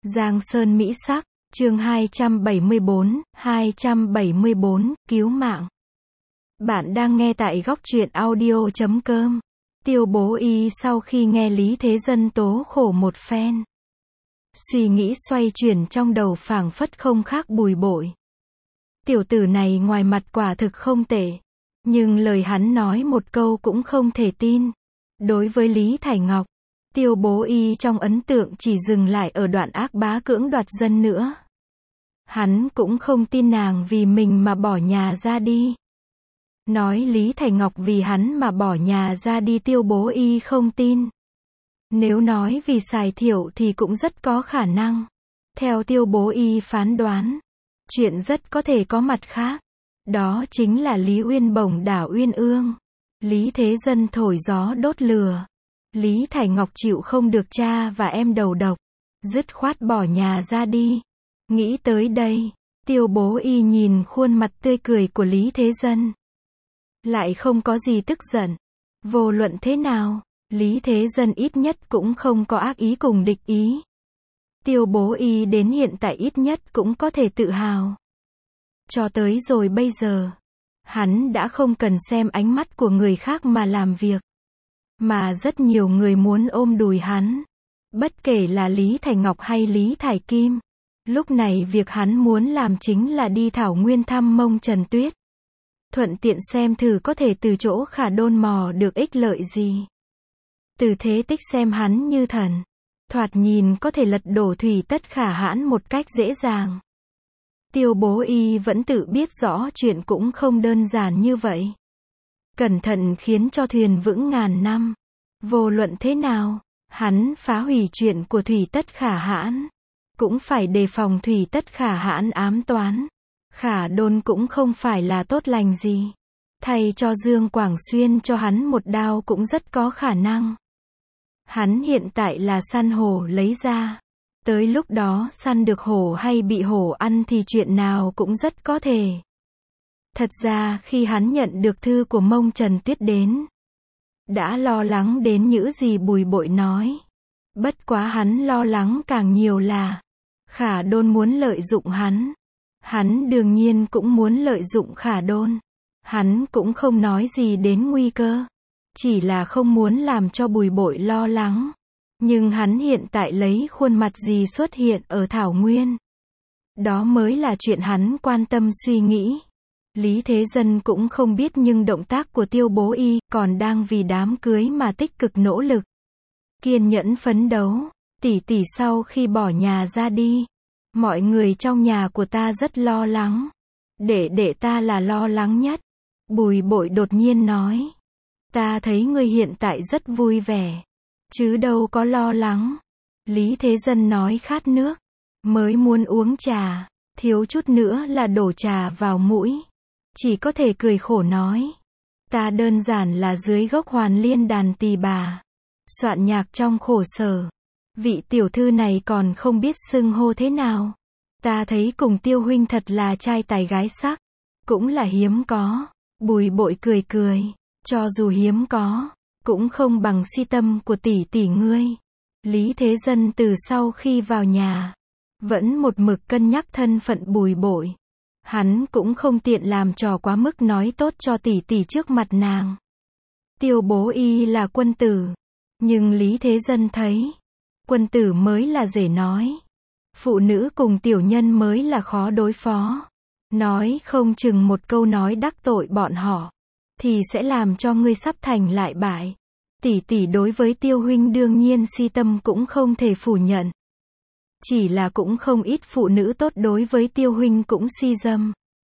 Giang Sơn Mỹ Sắc, chương 274, cứu mạng. Bạn đang nghe tại góc truyện audio.com. Tiêu Bố Y sau khi nghe Lý Thế Dân tố khổ một phen, suy nghĩ xoay chuyển trong đầu phảng phất không khác Bùi Bội. Tiểu tử này ngoài mặt quả thực không tệ, nhưng lời hắn nói một câu cũng không thể tin. Đối với Lý Thải Ngọc, Tiêu Bố Y trong ấn tượng chỉ dừng lại ở đoạn ác bá cưỡng đoạt dân nữa. Hắn cũng không tin nàng vì mình mà bỏ nhà ra đi. Nói Lý Thải Ngọc vì hắn mà bỏ nhà ra đi, Tiêu Bố Y không tin. Nếu nói vì xài thiểu thì cũng rất có khả năng. Theo Tiêu Bố Y phán đoán, chuyện rất có thể có mặt khác. Đó chính là Lý Uyên bổng đảo Uyên Ương. Lý Thế Dân thổi gió đốt lửa. Lý Thải Ngọc chịu không được cha và em đầu độc, dứt khoát bỏ nhà ra đi. Nghĩ tới đây, Tiêu Bố Y nhìn khuôn mặt tươi cười của Lý Thế Dân, lại không có gì tức giận. Vô luận thế nào, Lý Thế Dân ít nhất cũng không có ác ý cùng địch ý. Tiêu Bố Y đến hiện tại ít nhất cũng có thể tự hào. Cho tới rồi bây giờ, hắn đã không cần xem ánh mắt của người khác mà làm việc, mà rất nhiều người muốn ôm đùi hắn. Bất kể là Lý Thải Ngọc hay Lý Thải Kim, lúc này việc hắn muốn làm chính là đi Thảo Nguyên thăm Mông Trần Tuyết, thuận tiện xem thử có thể từ chỗ Khả Đôn mò được ích lợi gì. Từ thế tích xem hắn như thần, thoạt nhìn có thể lật đổ Thủy Tất Khả Hãn một cách dễ dàng. Tiêu Bố Y vẫn tự biết rõ chuyện cũng không đơn giản như vậy. Cẩn thận khiến cho thuyền vững ngàn năm. Vô luận thế nào, hắn phá hủy chuyện của Thủy Tất Khả Hãn, cũng phải đề phòng Thủy Tất Khả Hãn ám toán. Khả Đôn cũng không phải là tốt lành gì. Thay cho Dương Quảng Xuyên cho hắn một đao cũng rất có khả năng. Hắn hiện tại là săn hổ lấy ra. Tới lúc đó săn được hổ hay bị hổ ăn thì chuyện nào cũng rất có thể. Thật ra khi hắn nhận được thư của Mông Trần Tuyết đến, đã lo lắng đến những gì Bùi Bội nói. Bất quá hắn lo lắng càng nhiều là Khả Đôn muốn lợi dụng hắn. Hắn đương nhiên cũng muốn lợi dụng Khả Đôn. Hắn cũng không nói gì đến nguy cơ, chỉ là không muốn làm cho Bùi Bội lo lắng. Nhưng hắn hiện tại lấy khuôn mặt gì xuất hiện ở Thảo Nguyên, đó mới là chuyện hắn quan tâm suy nghĩ. Lý Thế Dân cũng không biết, nhưng động tác của Tiêu Bố Y còn đang vì đám cưới mà tích cực nỗ lực, kiên nhẫn phấn đấu. Tỷ tỷ sau khi bỏ nhà ra đi, mọi người trong nhà của ta rất lo lắng. Đệ ta là lo lắng nhất. Bùi Bội đột nhiên nói. Ta thấy ngươi hiện tại rất vui vẻ, chứ đâu có lo lắng. Lý Thế Dân nói khát nước, mới muốn uống trà, thiếu chút nữa là đổ trà vào mũi. Chỉ có thể cười khổ nói. Ta đơn giản là dưới gốc Hoàn Liên đàn tỳ bà, soạn nhạc trong khổ sở. Vị tiểu thư này còn không biết xưng hô thế nào. Ta thấy cùng Tiêu huynh thật là trai tài gái sắc, cũng là hiếm có. Bùi Bội cười cười. Cho dù hiếm có, cũng không bằng si tâm của tỷ tỷ ngươi. Lý Thế Dân từ sau khi vào nhà, vẫn một mực cân nhắc thân phận Bùi Bội. Hắn cũng không tiện làm trò quá mức nói tốt cho tỷ tỷ trước mặt nàng. Tiêu Bố Y là quân tử, nhưng Lý Thế Dân thấy, quân tử mới là dễ nói, phụ nữ cùng tiểu nhân mới là khó đối phó. Nói không chừng một câu nói đắc tội bọn họ, thì sẽ làm cho ngươi sắp thành lại bại. Tỷ tỷ đối với Tiêu huynh đương nhiên si tâm cũng không thể phủ nhận. Chỉ là cũng không ít phụ nữ tốt đối với Tiêu huynh cũng si dâm.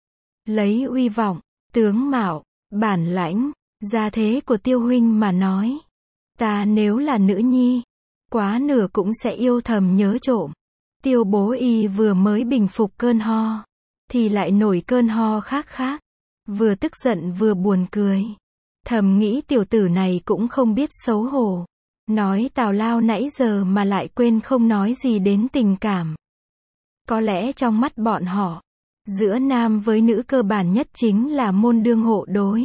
Lấy uy vọng, tướng mạo, bản lãnh, gia thế của Tiêu huynh mà nói, ta nếu là nữ nhi, quá nửa cũng sẽ yêu thầm nhớ trộm. Tiêu Bố Y vừa mới bình phục cơn ho, thì lại nổi cơn ho khác. Vừa tức giận vừa buồn cười. Thầm nghĩ tiểu tử này cũng không biết xấu hổ. Nói tào lao nãy giờ mà lại quên không nói gì đến tình cảm. Có lẽ trong mắt bọn họ, giữa nam với nữ cơ bản nhất chính là môn đương hộ đối.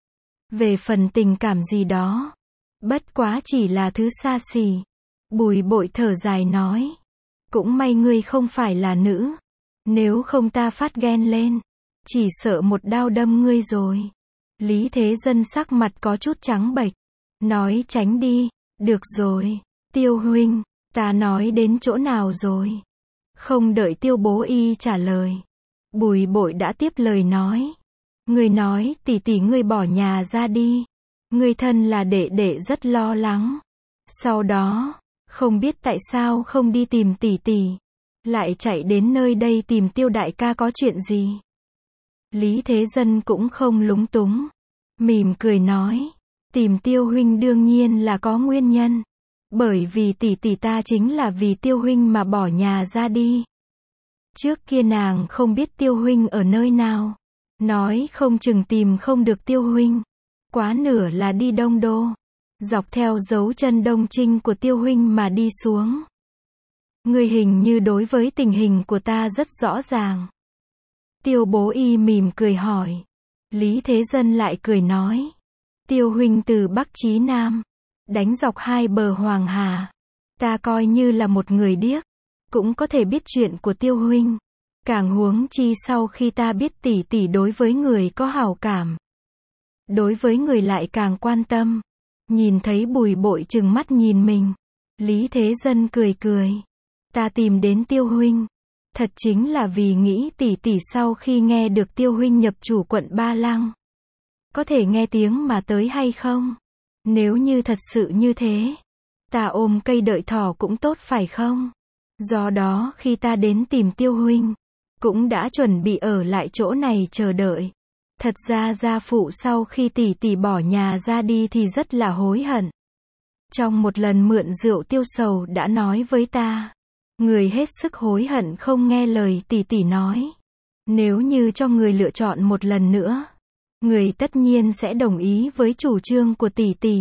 Về phần tình cảm gì đó, bất quá chỉ là thứ xa xỉ. Bùi Bội thở dài nói. Cũng may ngươi không phải là nữ. Nếu không ta phát ghen lên. Chỉ sợ một đao đâm ngươi rồi. Lý Thế Dân sắc mặt có chút trắng bệch. Nói tránh đi. Được rồi. Tiêu huynh, ta nói đến chỗ nào rồi? Không đợi Tiêu Bố Y trả lời. Bùi Bội đã tiếp lời nói. Ngươi nói tỷ tỷ ngươi bỏ nhà ra đi. Ngươi thân là đệ đệ rất lo lắng. Sau đó, không biết tại sao không đi tìm tỷ tỷ. Lại chạy đến nơi đây tìm Tiêu đại ca có chuyện gì? Lý Thế Dân cũng không lúng túng. Mỉm cười nói. Tìm Tiêu huynh đương nhiên là có nguyên nhân. Bởi vì tỷ tỷ ta chính là vì Tiêu huynh mà bỏ nhà ra đi. Trước kia nàng không biết Tiêu huynh ở nơi nào. Nói không chừng tìm không được Tiêu huynh. Quá nửa là đi Đông Đô. Dọc theo dấu chân Đông Trinh của Tiêu huynh mà đi xuống. Ngươi hình như đối với tình hình của ta rất rõ ràng. Tiêu Bố Y mỉm cười hỏi. Lý Thế Dân lại cười nói. Tiêu huynh từ Bắc chí Nam. Đánh dọc hai bờ Hoàng Hà. Ta coi như là một người điếc. Cũng có thể biết chuyện của Tiêu huynh. Càng huống chi sau khi ta biết tỷ tỷ đối với người có hảo cảm. Đối với người lại càng quan tâm. Nhìn thấy Bùi Bội trừng mắt nhìn mình. Lý Thế Dân cười cười. Ta tìm đến Tiêu huynh. Thật chính là vì nghĩ tỷ tỷ sau khi nghe được Tiêu huynh nhập chủ quận Ba Lăng. Có thể nghe tiếng mà tới hay không? Nếu như thật sự như thế. Ta ôm cây đợi thỏ cũng tốt phải không? Do đó khi ta đến tìm Tiêu huynh. Cũng đã chuẩn bị ở lại chỗ này chờ đợi. Thật ra gia phụ sau khi tỷ tỷ bỏ nhà ra đi thì rất là hối hận. Trong một lần mượn rượu Tiêu Sầu đã nói với ta. Người hết sức hối hận không nghe lời tỷ tỷ nói. Nếu như cho người lựa chọn một lần nữa. Người tất nhiên sẽ đồng ý với chủ trương của tỷ tỷ.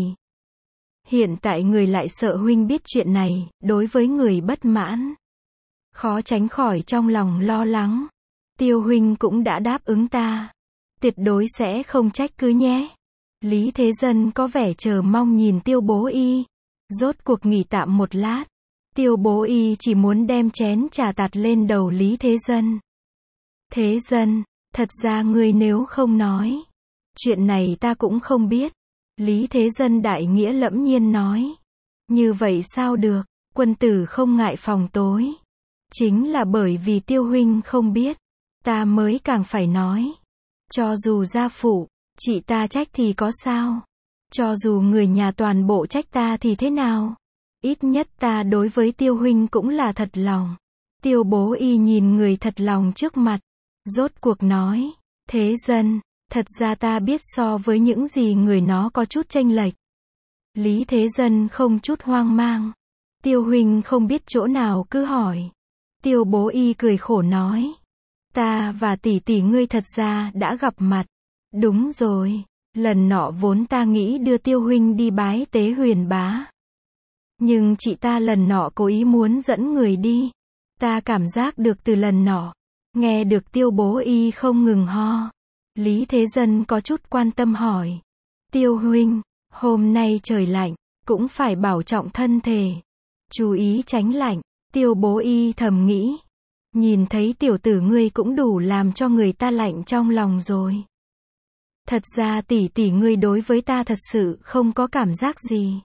Hiện tại người lại sợ huynh biết chuyện này, đối với người bất mãn. Khó tránh khỏi trong lòng lo lắng. Tiêu huynh cũng đã đáp ứng ta. Tuyệt đối sẽ không trách cứ nhé. Lý Thế Dân có vẻ chờ mong nhìn Tiêu Bố Y. Rốt cuộc nghỉ tạm một lát. Tiêu Bố Y chỉ muốn đem chén trà tạt lên đầu Lý Thế Dân. Thế Dân, thật ra ngươi nếu không nói. Chuyện này ta cũng không biết. Lý Thế Dân đại nghĩa lẫm nhiên nói. Như vậy sao được, quân tử không ngại phòng tối. Chính là bởi vì Tiêu huynh không biết. Ta mới càng phải nói. Cho dù gia phụ, chị ta trách thì có sao? Cho dù người nhà toàn bộ trách ta thì thế nào? Ít nhất ta đối với Tiêu huynh cũng là thật lòng. Tiêu Bố Y nhìn người thật lòng trước mặt. Rốt cuộc nói. Thế Dân, thật ra ta biết so với những gì người nó có chút chênh lệch. Lý Thế Dân không chút hoang mang. Tiêu huynh không biết chỗ nào cứ hỏi. Tiêu Bố Y cười khổ nói. Ta và tỷ tỷ ngươi thật ra đã gặp mặt. Đúng rồi. Lần nọ vốn ta nghĩ đưa Tiêu huynh đi bái tế Huyền Bá. Nhưng chị ta lần nọ cố ý muốn dẫn người đi. Ta cảm giác được từ lần nọ. Nghe được Tiêu Bố Y không ngừng ho. Lý Thế Dân có chút quan tâm hỏi. Tiêu huynh, hôm nay trời lạnh, cũng phải bảo trọng thân thể. Chú ý tránh lạnh. Tiêu Bố Y thầm nghĩ. Nhìn thấy tiểu tử ngươi cũng đủ làm cho người ta lạnh trong lòng rồi. Thật ra tỷ tỷ ngươi đối với ta thật sự không có cảm giác gì.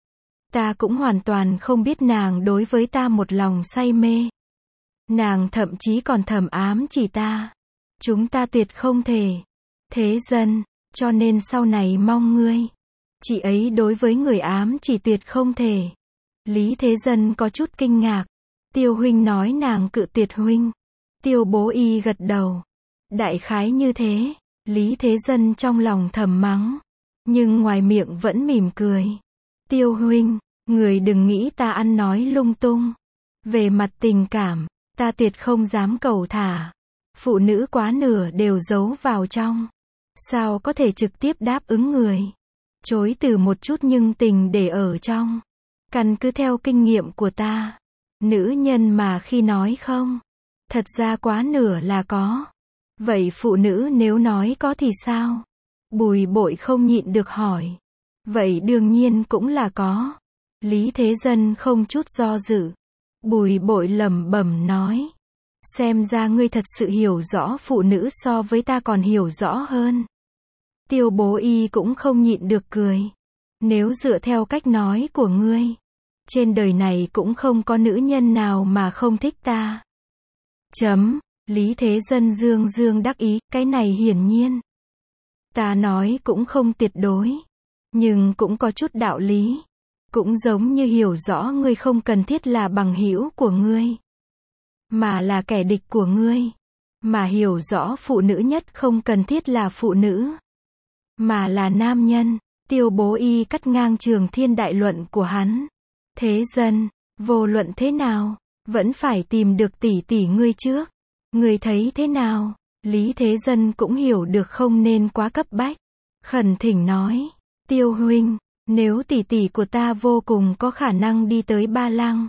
Ta cũng hoàn toàn không biết nàng đối với ta một lòng say mê. Nàng thậm chí còn thầm ám chỉ ta. Chúng ta tuyệt không thể. Thế Dân, cho nên sau này mong ngươi. Chị ấy đối với người ám chỉ tuyệt không thể. Lý Thế Dân có chút kinh ngạc. Tiêu huynh nói nàng cự tuyệt huynh. Tiêu Bố Y gật đầu. Đại khái như thế. Lý Thế Dân trong lòng thầm mắng. Nhưng ngoài miệng vẫn mỉm cười. Tiêu huynh, người đừng nghĩ ta ăn nói lung tung. Về mặt tình cảm, ta tuyệt không dám cầu thả. Phụ nữ quá nửa đều giấu vào trong. Sao có thể trực tiếp đáp ứng người. Chối từ một chút nhưng tình để ở trong. Căn cứ theo kinh nghiệm của ta. Nữ nhân mà khi nói không. Thật ra quá nửa là có. Vậy phụ nữ nếu nói có thì sao? Bùi Bội không nhịn được hỏi. Vậy đương nhiên cũng là có. Lý Thế Dân không chút do dự. Bùi bội lẩm bẩm nói. Xem ra ngươi thật sự hiểu rõ phụ nữ so với ta còn hiểu rõ hơn. Tiêu Bố Y cũng không nhịn được cười. Nếu dựa theo cách nói của ngươi, trên đời này cũng không có nữ nhân nào mà không thích ta. Lý Thế Dân dương dương đắc ý, cái này hiển nhiên. Ta nói cũng không tuyệt đối, nhưng cũng có chút đạo lý. Cũng giống như hiểu rõ ngươi không cần thiết là bằng hữu của ngươi, mà là kẻ địch của ngươi. Mà hiểu rõ phụ nữ nhất không cần thiết là phụ nữ, mà là nam nhân. Tiêu Bố Y cắt ngang Trường Thiên đại luận của hắn. Thế Dân, vô luận thế nào, vẫn phải tìm được tỷ tỷ ngươi trước. Ngươi thấy thế nào? Lý Thế Dân cũng hiểu được không nên quá cấp bách. Khẩn thỉnh nói. Tiêu huynh, nếu tỷ tỷ của ta vô cùng có khả năng đi tới Ba Lăng,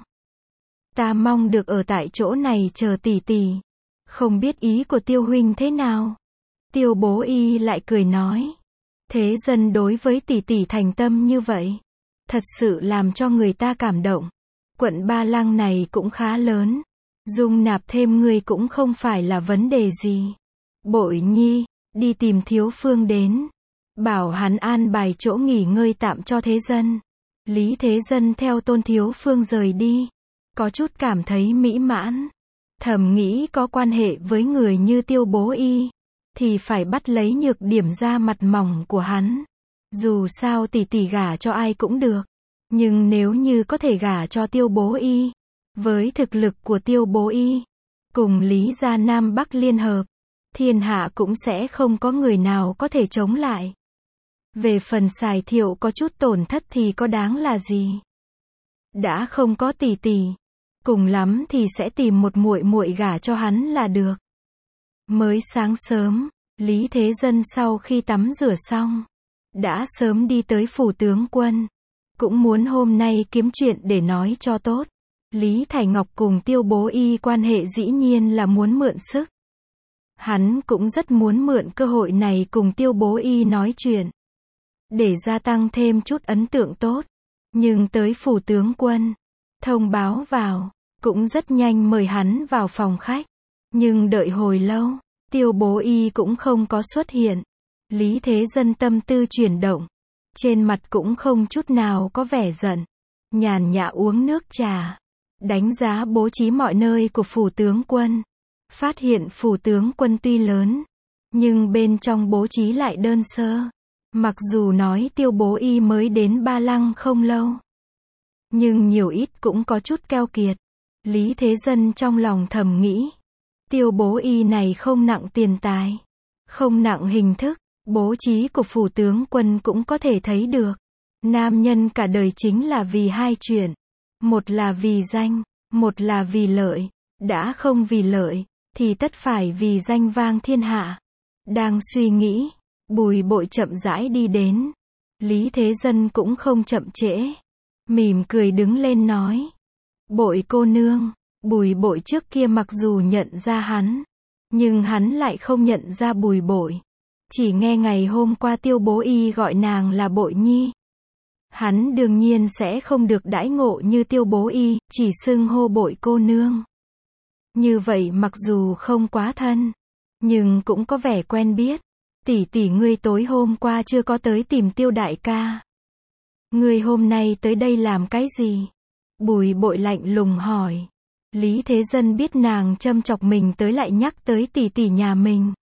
ta mong được ở tại chỗ này chờ tỷ tỷ. Không biết ý của Tiêu huynh thế nào? Tiêu Bố Y lại cười nói. Thế Dân đối với tỷ tỷ thành tâm như vậy, thật sự làm cho người ta cảm động. Quận Ba Lăng này cũng khá lớn, dung nạp thêm người cũng không phải là vấn đề gì. Bội nhi, đi tìm Thiếu Phương đến, bảo hắn an bài chỗ nghỉ ngơi tạm cho Thế Dân. Lý Thế Dân theo Tôn Thiếu Phương rời đi, có chút cảm thấy mỹ mãn. Thầm nghĩ có quan hệ với người như Tiêu Bố Y, thì phải bắt lấy nhược điểm da mặt mỏng của hắn. Dù sao tỷ tỷ gả cho ai cũng được, nhưng nếu như có thể gả cho Tiêu Bố Y, với thực lực của Tiêu Bố Y, cùng Lý gia Nam Bắc liên hợp, thiên hạ cũng sẽ không có người nào có thể chống lại. Về phần Sài Thiệu có chút tổn thất thì có đáng là gì? Đã không có tỷ tỷ, cùng lắm thì sẽ tìm một muội muội gả cho hắn là được. Mới sáng sớm, Lý Thế Dân sau khi tắm rửa xong, đã sớm đi tới phủ tướng quân. Cũng muốn hôm nay kiếm chuyện để nói cho tốt. Lý Thải Ngọc cùng Tiêu Bố Y quan hệ dĩ nhiên là muốn mượn sức. Hắn cũng rất muốn mượn cơ hội này cùng Tiêu Bố Y nói chuyện, để gia tăng thêm chút ấn tượng tốt. Nhưng tới phủ tướng quân, thông báo vào, cũng rất nhanh mời hắn vào phòng khách. Nhưng đợi hồi lâu, Tiêu Bố Y cũng không có xuất hiện. Lý Thế Dân tâm tư chuyển động, trên mặt cũng không chút nào có vẻ giận, nhàn nhã uống nước trà, đánh giá bố trí mọi nơi của phủ tướng quân. Phát hiện phủ tướng quân tuy lớn, nhưng bên trong bố trí lại đơn sơ. Mặc dù nói Tiêu Bố Y mới đến Ba Lăng không lâu, nhưng nhiều ít cũng có chút keo kiệt. Lý Thế Dân trong lòng thầm nghĩ, Tiêu Bố Y này không nặng tiền tài, không nặng hình thức. Bố trí của phủ tướng quân cũng có thể thấy được. Nam nhân cả đời chính là vì hai chuyện. Một là vì danh, một là vì lợi. Đã không vì lợi, thì tất phải vì danh vang thiên hạ. Đang suy nghĩ, Bùi Bội chậm rãi đi đến. Lý Thế Dân cũng không chậm trễ, mỉm cười đứng lên nói. Bội cô nương. Bùi Bội trước kia mặc dù nhận ra hắn, nhưng hắn lại không nhận ra Bùi Bội. Chỉ nghe ngày hôm qua Tiêu Bố Y gọi nàng là Bội nhi. Hắn đương nhiên sẽ không được đãi ngộ như Tiêu Bố Y, chỉ xưng hô Bội cô nương. Như vậy mặc dù không quá thân, nhưng cũng có vẻ quen biết. Tỷ tỷ ngươi tối hôm qua chưa có tới tìm Tiêu đại ca. Ngươi hôm nay tới đây làm cái gì? Bùi Bội lạnh lùng hỏi. Lý Thế Dân biết nàng châm chọc mình tới lại nhắc tới tỷ tỷ nhà mình,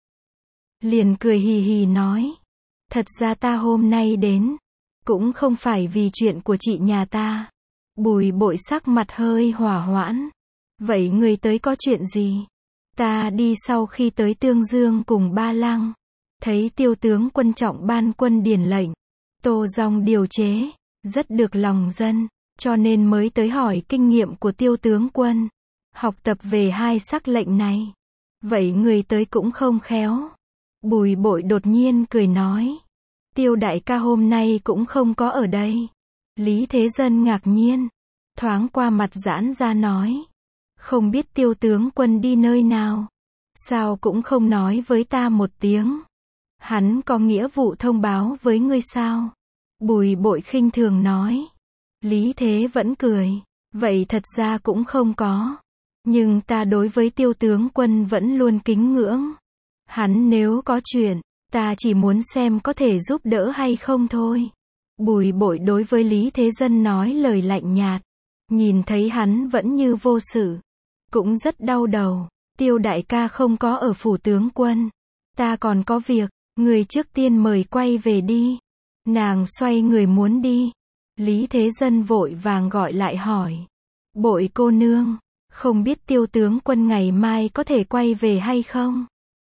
liền cười hì hì nói. Thật ra ta hôm nay đến, cũng không phải vì chuyện của chị nhà ta. Bùi Bội sắc mặt hơi hỏa hoãn. Vậy người tới có chuyện gì? Ta đi sau khi tới Tương Dương cùng Ba Lăng, thấy Tiêu tướng quân trọng ban quân điển lệnh, Tô Dòng điều chế, rất được lòng dân, cho nên mới tới hỏi kinh nghiệm của Tiêu tướng quân, học tập về hai sắc lệnh này. Vậy người tới cũng không khéo. Bùi Bội đột nhiên cười nói. Tiêu đại ca hôm nay cũng không có ở đây. Lý Thế Dân ngạc nhiên, thoáng qua mặt giãn ra nói. Không biết Tiêu tướng quân đi nơi nào, sao cũng không nói với ta một tiếng. Hắn có nghĩa vụ thông báo với ngươi sao? Bùi Bội khinh thường nói. Lý Thế vẫn cười. Vậy thật ra cũng không có. Nhưng ta đối với Tiêu tướng quân vẫn luôn kính ngưỡng. Hắn nếu có chuyện, ta chỉ muốn xem có thể giúp đỡ hay không thôi. Bùi Bội đối với Lý Thế Dân nói lời lạnh nhạt. Nhìn thấy hắn vẫn như vô sự. Cũng rất đau đầu. Tiêu đại ca không có ở phủ tướng quân. Ta còn có việc, người trước tiên mời quay về đi. Nàng xoay người muốn đi. Lý Thế Dân vội vàng gọi lại hỏi. Bội cô nương, không biết Tiêu tướng quân ngày mai có thể quay về hay không?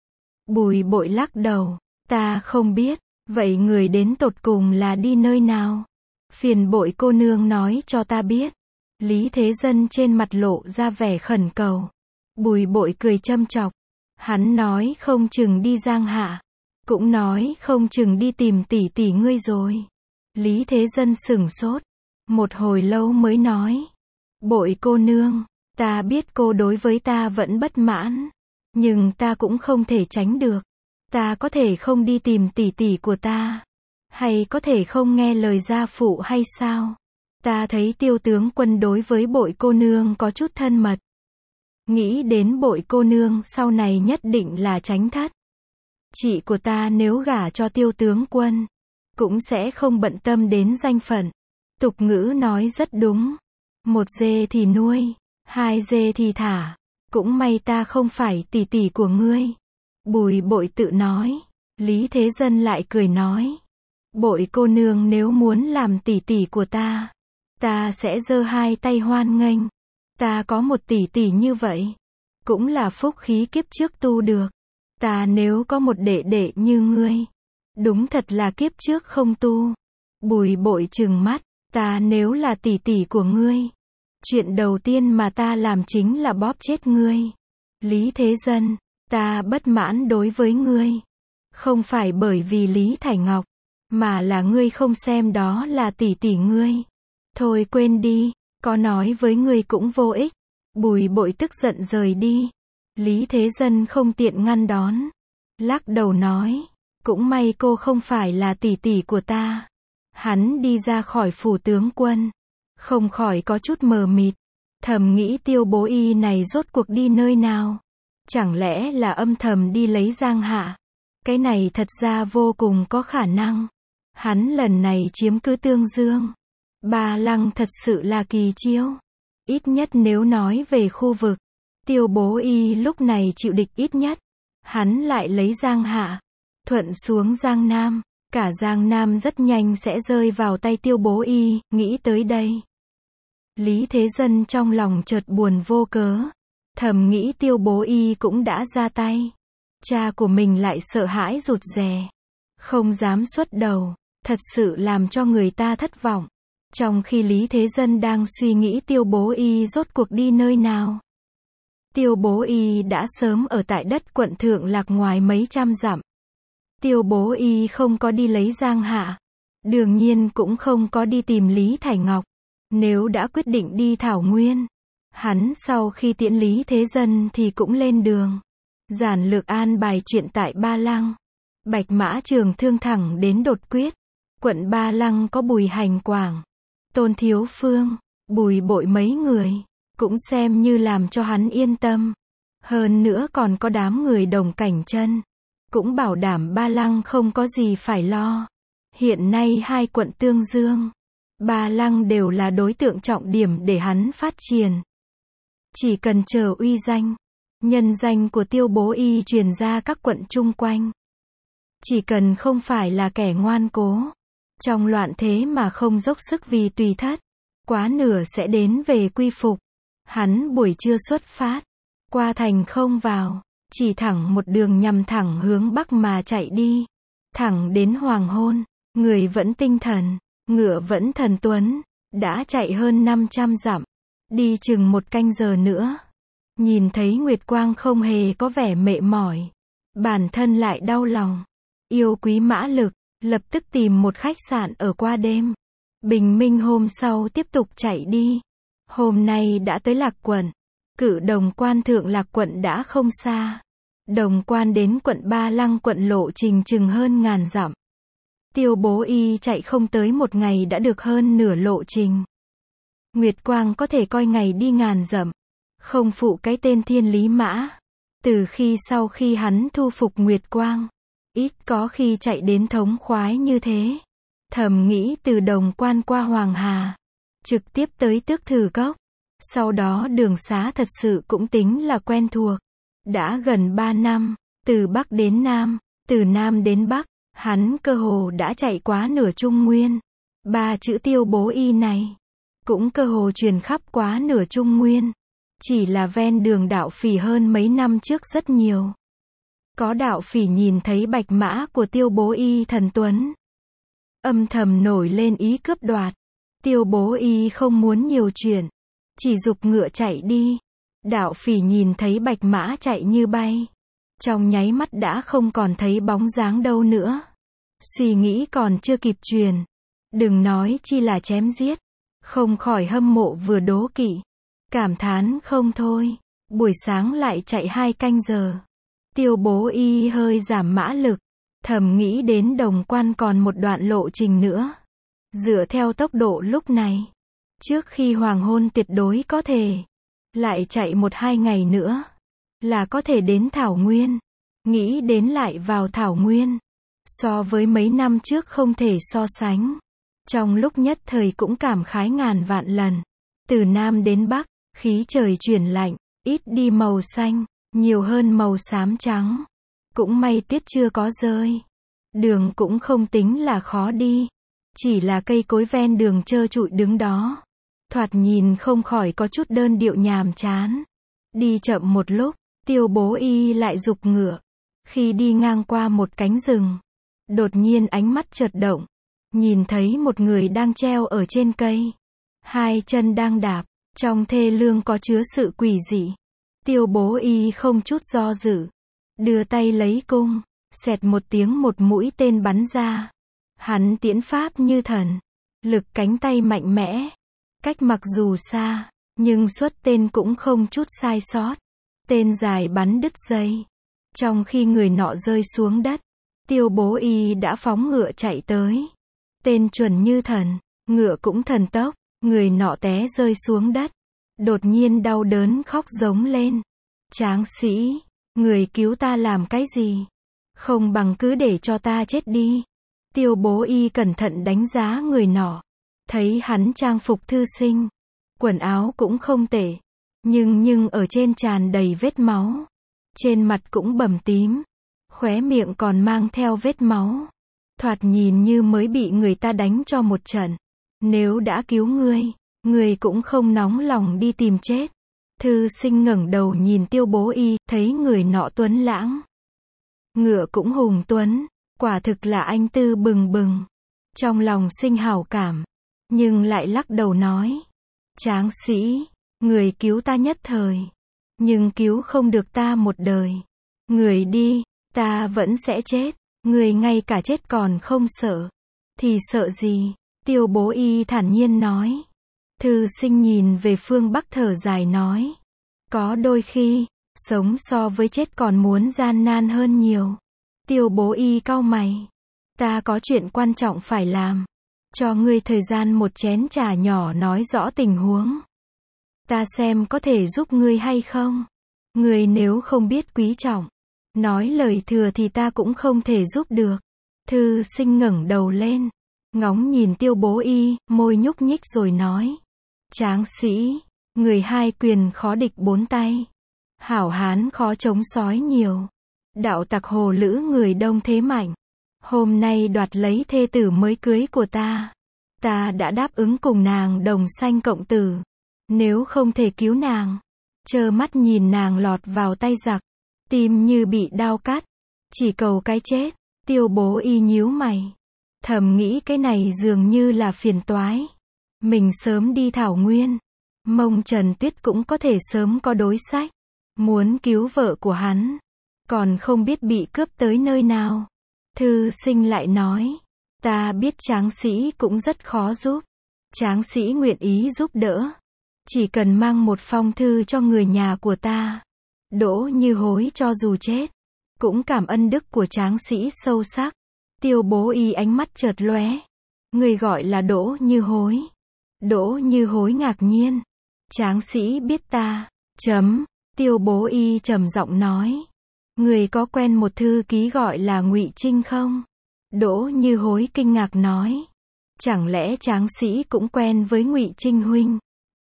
Bùi Bội lắc đầu. Ta không biết. Vậy người đến tột cùng là đi nơi nào? Phiền Bội cô nương nói cho ta biết. Lý Thế Dân trên mặt lộ ra vẻ khẩn cầu. Bùi Bội cười châm chọc. Hắn nói không chừng đi Giang Hạ. Cũng nói không chừng đi tìm tỷ tỷ ngươi rồi. Lý Thế Dân sửng sốt. Một hồi lâu mới nói. Bội cô nương, ta biết cô đối với ta vẫn bất mãn. Nhưng ta cũng không thể tránh được. Ta có thể không đi tìm tỷ tỷ của ta. Hay có thể không nghe lời gia phụ hay sao? Ta thấy Tiêu tướng quân đối với Bội cô nương có chút thân mật. Nghĩ đến Bội cô nương sau này nhất định là tránh thất. Chị của ta nếu gả cho Tiêu tướng quân, cũng sẽ không bận tâm đến danh phận. Tục ngữ nói rất đúng. Một dê thì nuôi, hai dê thì thả. Cũng may ta không phải tỷ tỷ của ngươi. Bùi Bội tự nói. Lý Thế Dân lại cười nói. Bội cô nương nếu muốn làm tỷ tỷ của ta sẽ giơ hai tay hoan nghênh. Ta có một tỷ tỷ như vậy. Cũng là phúc khí kiếp trước tu được. Ta nếu có một đệ đệ như ngươi. Đúng thật là kiếp trước không tu. Bùi Bội trừng mắt. Ta nếu là tỷ tỷ của ngươi. Chuyện đầu tiên mà ta làm chính là bóp chết ngươi. Lý Thế Dân, ta bất mãn đối với ngươi. Không phải bởi vì Lý Thải Ngọc, mà là ngươi không xem đó là tỷ tỷ ngươi. Thôi quên đi, có nói với ngươi cũng vô ích. Bùi Bội tức giận rời đi. Lý Thế Dân không tiện ngăn đón. Lắc đầu nói, cũng may cô không phải là tỷ tỷ của ta. Hắn đi ra khỏi phủ tướng quân. Không khỏi có chút mờ mịt. Thầm nghĩ Tiêu Bố Y này rốt cuộc đi nơi nào? Chẳng lẽ là âm thầm đi lấy Giang Hạ? Cái này thật ra vô cùng có khả năng. Hắn lần này chiếm cứ Tương Dương. Ba Lăng thật sự là kỳ chiêu. Ít nhất nếu nói về khu vực, Tiêu Bố Y lúc này chịu địch ít nhất. Hắn lại lấy Giang Hạ, thuận xuống Giang Nam. Cả Giang Nam rất nhanh sẽ rơi vào tay Tiêu Bố Y. Nghĩ tới đây, Lý Thế Dân trong lòng chợt buồn vô cớ. Thầm nghĩ Tiêu Bố Y cũng đã ra tay. Cha của mình lại sợ hãi rụt rè. Không dám xuất đầu. Thật sự làm cho người ta thất vọng. Trong khi Lý Thế Dân đang suy nghĩ Tiêu Bố Y rốt cuộc đi nơi nào. Tiêu Bố Y đã sớm ở tại đất quận Thượng Lạc ngoài mấy trăm dặm. Tiêu Bố Y không có đi lấy Giang Hạ. Đương nhiên cũng không có đi tìm Lý Thải Ngọc. Nếu đã quyết định đi Thảo Nguyên, hắn sau khi tiễn Lý Thế Dân thì cũng lên đường. Giản lược an bài chuyện tại Ba Lăng. Bạch Mã Trường Thương thẳng đến Đột Quyết. Quận Ba Lăng có Bùi Hành Quảng, Tôn Thiếu Phương, Bùi Bội mấy người. Cũng xem như làm cho hắn yên tâm. Hơn nữa còn có đám người Đồng Cảnh Chân. Cũng bảo đảm Ba Lăng không có gì phải lo. Hiện nay hai quận Tương Dương, Ba Lăng đều là đối tượng trọng điểm để hắn phát triển. Chỉ cần chờ uy danh, nhân danh của Tiêu Bố Y truyền ra các quận chung quanh. Chỉ cần không phải là kẻ ngoan cố, trong loạn thế mà không dốc sức vì tùy thất, quá nửa sẽ đến về quy phục. Hắn buổi trưa xuất phát, qua thành không vào, chỉ thẳng một đường nhằm thẳng hướng bắc mà chạy đi. Thẳng đến hoàng hôn, người vẫn tinh thần, ngựa vẫn thần tuấn, đã chạy hơn 500 dặm, đi chừng 1 canh giờ nữa. Nhìn thấy Nguyệt Quang không hề có vẻ mệt mỏi, bản thân lại đau lòng. Yêu quý mã lực, lập tức tìm một khách sạn ở qua đêm. Bình minh hôm sau tiếp tục chạy đi. Hôm nay đã tới Lạc quận. Cự Đồng Quan Thượng Lạc quận đã không xa. Đồng Quan đến quận Ba Lăng quận lộ trình chừng hơn 1000 dặm. Tiêu Bố Y chạy không tới 1 ngày đã được hơn nửa lộ trình. Nguyệt Quang có thể coi ngày đi ngàn dặm, không phụ cái tên Thiên Lý Mã. Từ sau khi hắn thu phục Nguyệt Quang, ít có khi chạy đến thống khoái như thế. Thầm nghĩ từ Đồng Quan qua Hoàng Hà, trực tiếp tới Tước Thử Cốc. Sau đó đường xá thật sự cũng tính là quen thuộc. Đã gần 3 năm, từ Bắc đến Nam, từ Nam đến Bắc, hắn cơ hồ đã chạy quá nửa Trung Nguyên. 3 chữ Tiêu Bố Y này, cũng cơ hồ truyền khắp quá nửa Trung Nguyên. Chỉ là ven đường đạo phỉ hơn mấy năm trước rất nhiều. Có đạo phỉ nhìn thấy bạch mã của Tiêu Bố Y thần tuấn, âm thầm nổi lên ý cướp đoạt. Tiêu Bố Y không muốn nhiều chuyện, chỉ giục ngựa chạy đi. Đạo phỉ nhìn thấy bạch mã chạy như bay, trong nháy mắt đã không còn thấy bóng dáng đâu nữa. Suy nghĩ còn chưa kịp truyền, đừng nói chi là chém giết, không khỏi hâm mộ vừa đố kỵ, cảm thán không thôi. Buổi sáng lại chạy 2 canh giờ. Tiêu Bố Y hơi giảm mã lực, thầm nghĩ đến Đồng Quan còn một đoạn lộ trình nữa. Dựa theo tốc độ lúc này, trước khi hoàng hôn tuyệt đối có thể lại chạy 1-2 ngày nữa là có thể đến Thảo Nguyên. Nghĩ đến lại vào Thảo Nguyên, so với mấy năm trước không thể so sánh. Trong lúc nhất thời cũng cảm khái ngàn vạn lần. Từ Nam đến Bắc, khí trời chuyển lạnh, ít đi màu xanh, nhiều hơn màu xám trắng. Cũng may tiết chưa có rơi. Đường cũng không tính là khó đi, chỉ là cây cối ven đường trơ trụi đứng đó, thoạt nhìn không khỏi có chút đơn điệu nhàm chán. Đi chậm một lúc, Tiêu Bố Y lại giục ngựa. Khi đi ngang qua một cánh rừng, đột nhiên ánh mắt chợt động, nhìn thấy một người đang treo ở trên cây, 2 chân đang đạp, trong thê lương có chứa sự quỷ dị. Tiêu Bố Y không chút do dự, đưa tay lấy cung, xẹt một tiếng một mũi tên bắn ra. Hắn tiễn pháp như thần, lực cánh tay mạnh mẽ, cách mặc dù xa, nhưng xuất tên cũng không chút sai sót. Tên dài bắn đứt dây. Trong khi người nọ rơi xuống đất, Tiêu Bố Y đã phóng ngựa chạy tới. Tên chuẩn như thần, ngựa cũng thần tốc, người nọ té rơi xuống đất. Đột nhiên đau đớn khóc giống lên. Tráng sĩ, người cứu ta làm cái gì? Không bằng cứ để cho ta chết đi. Tiêu Bố Y cẩn thận đánh giá người nọ. Thấy hắn trang phục thư sinh, quần áo cũng không tệ, nhưng ở trên tràn đầy vết máu. Trên mặt cũng bầm tím, khóe miệng còn mang theo vết máu. Thoạt nhìn như mới bị người ta đánh cho một trận. Nếu đã cứu ngươi cũng không nóng lòng đi tìm chết. Thư sinh ngẩng đầu nhìn Tiêu Bố Y, thấy người nọ tuấn lãng, ngựa cũng hùng tuấn, quả thực là anh tư bừng bừng. Trong lòng sinh hảo cảm, nhưng lại lắc đầu nói: Tráng sĩ, người cứu ta nhất thời, nhưng cứu không được ta một đời. Người đi, ta vẫn sẽ chết. Người ngay cả chết còn không sợ, thì sợ gì? Tiêu Bố Y thản nhiên nói. Thư sinh nhìn về phương Bắc thở dài nói: có đôi khi, sống so với chết còn muốn gian nan hơn nhiều. Tiêu Bố Y cau mày. Ta có chuyện quan trọng phải làm. Cho ngươi thời gian một chén trà nhỏ nói rõ tình huống. Ta xem có thể giúp ngươi hay không. Ngươi nếu không biết quý trọng, nói lời thừa thì ta cũng không thể giúp được. Thư sinh ngẩng đầu lên, ngóng nhìn Tiêu Bố Y, môi nhúc nhích rồi nói: Tráng sĩ, người 2 quyền khó địch 4 tay. Hảo hán khó chống sói nhiều. Đạo tặc hồ lữ người đông thế mạnh. Hôm nay đoạt lấy thê tử mới cưới của ta. Ta đã đáp ứng cùng nàng đồng sanh cộng tử. Nếu không thể cứu nàng, trơ mắt nhìn nàng lọt vào tay giặc, tim như bị đao cắt, chỉ cầu cái chết. Tiêu Bố Y nhíu mày, thầm nghĩ cái này dường như là phiền toái. Mình sớm đi Thảo Nguyên, Mông Trần Tuyết cũng có thể sớm có đối sách. Muốn cứu vợ của hắn, còn không biết bị cướp tới nơi nào. Thư sinh lại nói: ta biết tráng sĩ cũng rất khó giúp. Tráng sĩ nguyện ý giúp đỡ, chỉ cần mang một phong thư cho người nhà của ta. Đỗ Như Hối cho dù chết, cũng cảm ân đức của tráng sĩ sâu sắc. Tiêu Bố Y ánh mắt chợt lóe. Người gọi là Đỗ Như Hối. Đỗ Như Hối ngạc nhiên. Tráng sĩ biết ta. Tiêu Bố Y trầm giọng nói. Người có quen một thư ký gọi là Ngụy Trinh không? Đỗ Như Hối kinh ngạc nói. Chẳng lẽ tráng sĩ cũng quen với Ngụy Trinh huynh?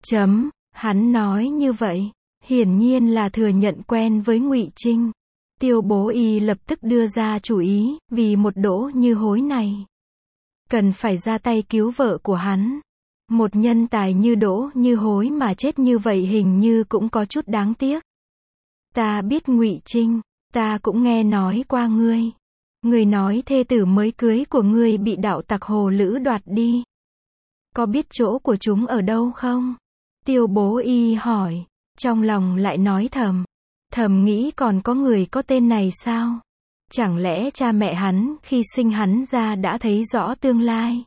Hắn nói như vậy, hiển nhiên là thừa nhận quen với Ngụy Trinh. Tiêu Bố Y lập tức đưa ra chủ ý, vì một Đỗ Như Hối này, cần phải ra tay cứu vợ của hắn. Một nhân tài như Đỗ Như Hối mà chết như vậy hình như cũng có chút đáng tiếc. Ta biết Ngụy Trinh, ta cũng nghe nói qua ngươi. Ngươi nói thê tử mới cưới của ngươi bị đạo tặc Hồ Lữ đoạt đi. Có biết chỗ của chúng ở đâu không? Tiêu Bố Y hỏi, trong lòng lại nói thầm nghĩ còn có người có tên này sao? Chẳng lẽ cha mẹ hắn khi sinh hắn ra đã thấy rõ tương lai?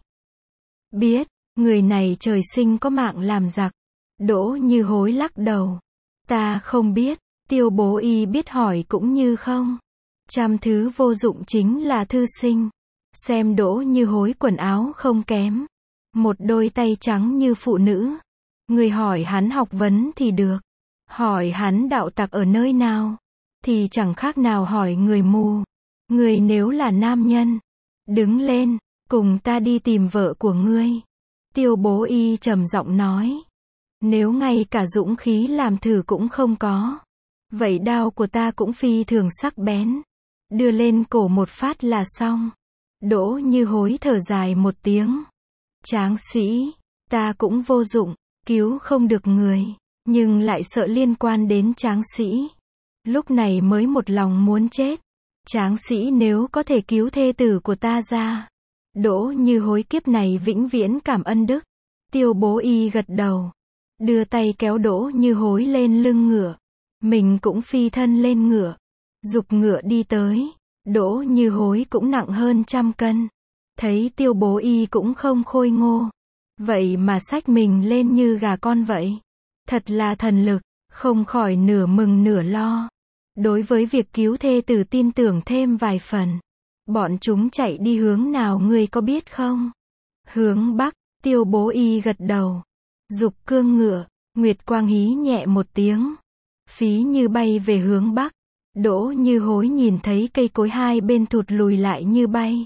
Biết, người này trời sinh có mạng làm giặc. Đỗ Như Hối lắc đầu. Ta không biết. Tiêu Bố Y biết hỏi cũng như không. Trăm thứ vô dụng chính là thư sinh. Xem Đỗ Như Hối quần áo không kém. Một đôi tay trắng như phụ nữ. Người hỏi hắn học vấn thì được. Hỏi hắn đạo tặc ở nơi nào, thì chẳng khác nào hỏi người mù. Người nếu là nam nhân, đứng lên, cùng ta đi tìm vợ của ngươi. Tiêu Bố Y trầm giọng nói. Nếu ngay cả dũng khí làm thử cũng không có, vậy đao của ta cũng phi thường sắc bén. Đưa lên cổ một phát là xong. Đỗ Như Hối thở dài một tiếng. Tráng sĩ, ta cũng vô dụng, cứu không được người, nhưng lại sợ liên quan đến tráng sĩ. Lúc này mới một lòng muốn chết. Tráng sĩ nếu có thể cứu thê tử của ta ra, Đỗ Như Hối kiếp này vĩnh viễn cảm ân đức. Tiêu Bố Y gật đầu, đưa tay kéo Đỗ Như Hối lên lưng ngựa. Mình cũng phi thân lên ngựa, giục ngựa đi tới. Đỗ Như Hối cũng nặng hơn 100 cân. Thấy Tiêu Bố Y cũng không khôi ngô, vậy mà xách mình lên như gà con vậy. Thật là thần lực, không khỏi nửa mừng nửa lo. Đối với việc cứu thê tử tin tưởng thêm vài phần. Bọn chúng chạy đi hướng nào ngươi có biết không? Hướng Bắc. Tiêu Bố Y gật đầu, giục cương ngựa. Nguyệt Quang hí nhẹ một tiếng, phí như bay về hướng Bắc. Đỗ Như Hối nhìn thấy cây cối hai bên thụt lùi lại như bay.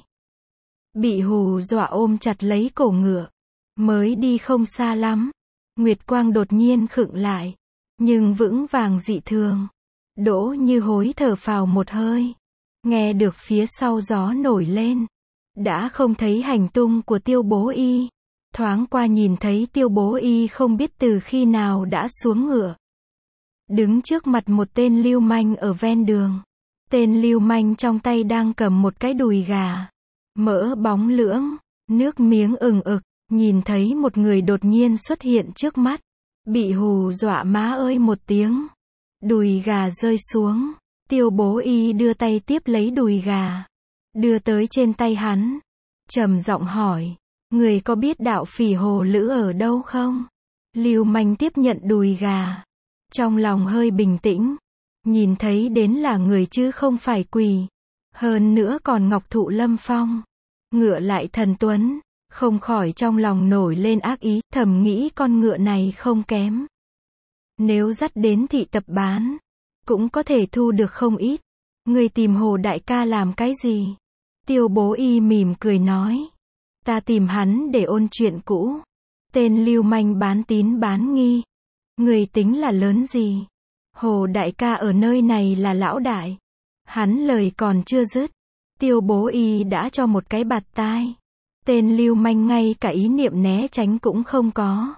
Bị hù dọa ôm chặt lấy cổ ngựa. Mới đi không xa lắm, Nguyệt Quang đột nhiên khựng lại, nhưng vững vàng dị thường. Đỗ Như Hối thở phào một hơi, nghe được phía sau gió nổi lên. Đã không thấy hành tung của Tiêu Bố Y. Thoáng qua nhìn thấy Tiêu Bố Y không biết từ khi nào đã xuống ngựa, đứng trước mặt một tên lưu manh ở ven đường. Tên lưu manh trong tay đang cầm một cái đùi gà, mỡ bóng lưỡng, nước miếng ừng ực. Nhìn thấy một người đột nhiên xuất hiện trước mắt, bị hù dọa má ơi một tiếng. Đùi gà rơi xuống. Tiêu Bố Y đưa tay tiếp lấy đùi gà, đưa tới trên tay hắn, trầm giọng hỏi, người có biết đạo phỉ Hồ Lữ ở đâu không? Lưu manh tiếp nhận đùi gà, trong lòng hơi bình tĩnh, nhìn thấy đến là người chứ không phải quỷ. Hơn nữa còn ngọc thụ lâm phong, ngựa lại thần tuấn, không khỏi trong lòng nổi lên ác ý, thầm nghĩ con ngựa này không kém. Nếu dắt đến thị tập bán, cũng có thể thu được không ít. Người tìm Hồ đại ca làm cái gì? Tiêu Bố Y mỉm cười nói. Ta tìm hắn để ôn chuyện cũ. Tên lưu manh bán tín bán nghi. Người tính là lớn gì? Hồ đại ca ở nơi này là lão đại. Hắn lời còn chưa dứt, Tiêu Bố Y đã cho một cái bạt tai. Tên lưu manh ngay cả ý niệm né tránh cũng không có,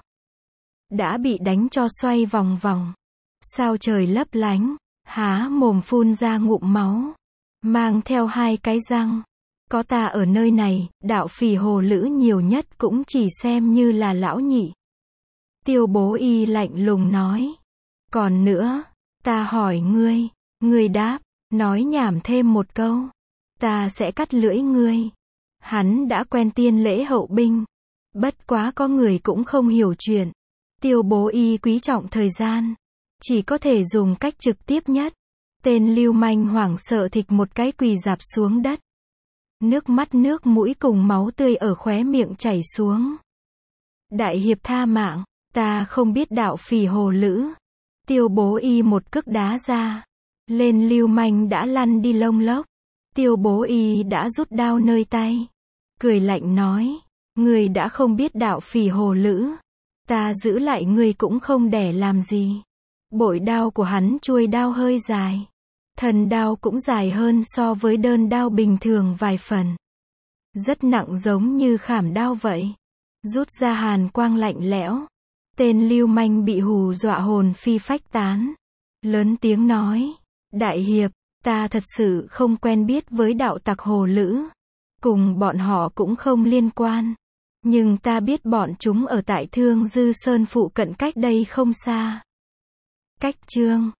đã bị đánh cho xoay vòng vòng. Sao trời lấp lánh, há mồm phun ra ngụm máu, mang theo hai cái răng. Có ta ở nơi này, đạo phỉ Hồ Lữ nhiều nhất cũng chỉ xem như là lão nhị. Tiêu Bố Y lạnh lùng nói. Còn nữa, ta hỏi ngươi, ngươi đáp, nói nhảm thêm một câu, ta sẽ cắt lưỡi ngươi. Hắn đã quen tiên lễ hậu binh, bất quá có người cũng không hiểu chuyện. Tiêu Bố Y quý trọng thời gian, chỉ có thể dùng cách trực tiếp nhất. Tên lưu manh hoảng sợ thịch một cái quỳ rạp xuống đất. Nước mắt nước mũi cùng máu tươi ở khóe miệng chảy xuống. Đại hiệp tha mạng, ta không biết đạo phỉ hồ lữ. Tiêu Bố Y một cước đá ra. Lên lưu manh đã lăn đi lông lốc. Tiêu Bố Y đã rút đao nơi tay. Cười lạnh nói, ngươi đã không biết đạo phỉ hồ lữ. Ta giữ lại ngươi cũng không để làm gì. Bội đao của hắn chuôi đao hơi dài. Thân đao cũng dài hơn so với đơn đao bình thường vài phần. Rất nặng giống như khảm đao vậy. Rút ra hàn quang lạnh lẽo. Tên lưu manh bị hù dọa hồn phi phách tán. Lớn tiếng nói, đại hiệp, ta thật sự không quen biết với đạo tặc hồ lữ. Cùng bọn họ cũng không liên quan. Nhưng ta biết bọn chúng ở tại Thương Dư Sơn phụ cận cách đây không xa. Cách chương